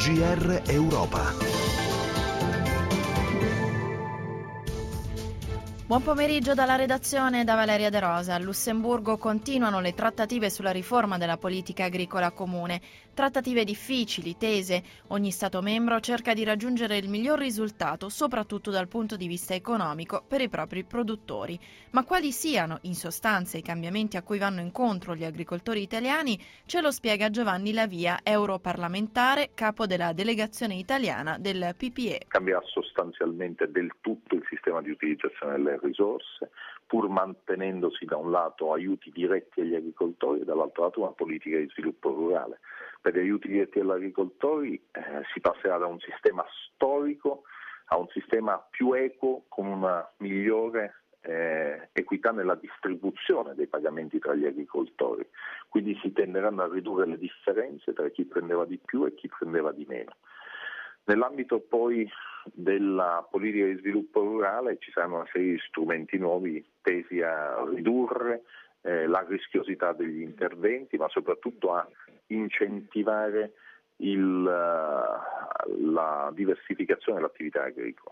GR Europa. Buon pomeriggio dalla redazione, da Valeria De Rosa. A Lussemburgo continuano le trattative sulla riforma della politica agricola comune. Trattative difficili, tese. Ogni Stato membro cerca di raggiungere il miglior risultato, soprattutto dal punto di vista economico, per i propri produttori. Ma quali siano, in sostanza, i cambiamenti a cui vanno incontro gli agricoltori italiani, ce lo spiega Giovanni Lavia, europarlamentare, capo della delegazione italiana del PPE. Cambia sostanzialmente del tutto il sistema di utilizzazione delle risorse, pur mantenendosi da un lato aiuti diretti agli agricoltori e dall'altro lato una politica di sviluppo rurale. Per gli aiuti diretti agli agricoltori si passerà da un sistema storico a un sistema più equo con una migliore equità nella distribuzione dei pagamenti tra gli agricoltori. Quindi si tenderanno a ridurre le differenze tra chi prendeva di più e chi prendeva di meno. Nell'ambito poi della politica di sviluppo rurale ci saranno una serie di strumenti nuovi tesi a ridurre la rischiosità degli interventi, ma soprattutto a incentivare la diversificazione dell'attività agricola.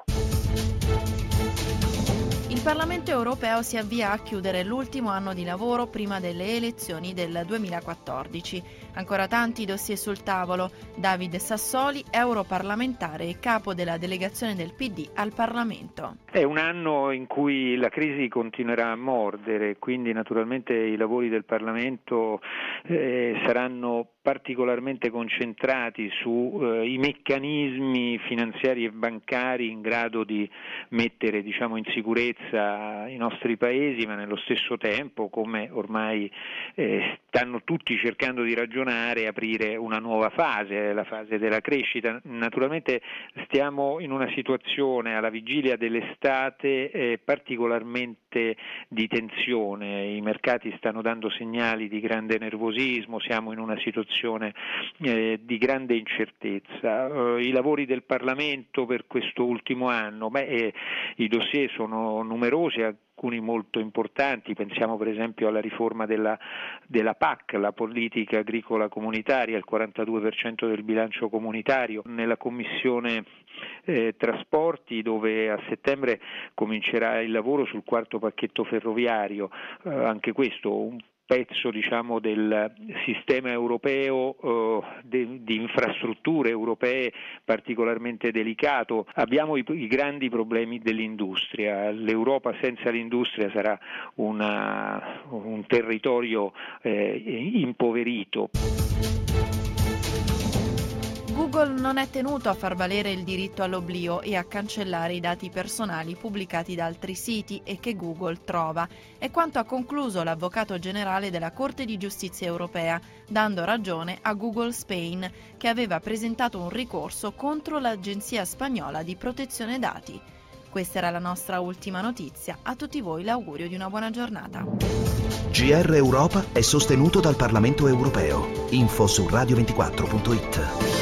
Il Parlamento europeo si avvia a chiudere l'ultimo anno di lavoro prima delle elezioni del 2014. Ancora tanti dossier sul tavolo. David Sassoli, europarlamentare e capo della delegazione del PD al Parlamento. È un anno in cui la crisi continuerà a mordere, quindi naturalmente i lavori del Parlamento saranno particolarmente concentrati sui meccanismi finanziari e bancari in grado di mettere in sicurezza i nostri paesi, ma nello stesso tempo, come ormai stanno tutti cercando di ragionare, aprire una nuova fase, la fase della crescita. Naturalmente stiamo in una situazione alla vigilia dell'estate particolarmente di tensione, i mercati stanno dando segnali di grande nervosismo, siamo in una situazione di grande incertezza. I lavori del Parlamento per questo ultimo anno, i dossier sono numerosi, alcuni molto importanti, pensiamo per esempio alla riforma della PAC, la politica agricola comunitaria, il 42% del bilancio comunitario, nella Commissione Trasporti, dove a settembre comincerà il lavoro sul quarto pacchetto ferroviario, anche questo un pezzo del sistema europeo di infrastrutture europee particolarmente delicato. Abbiamo i grandi problemi dell'industria. L'Europa senza l'industria sarà un territorio impoverito. Google non è tenuto a far valere il diritto all'oblio e a cancellare i dati personali pubblicati da altri siti e che Google trova. È quanto ha concluso l'avvocato generale della Corte di Giustizia europea, dando ragione a Google Spain, che aveva presentato un ricorso contro l'Agenzia spagnola di protezione dati. Questa era la nostra ultima notizia. A tutti voi l'augurio di una buona giornata. GR Europa è sostenuto dal Parlamento europeo. Info su radio24.it.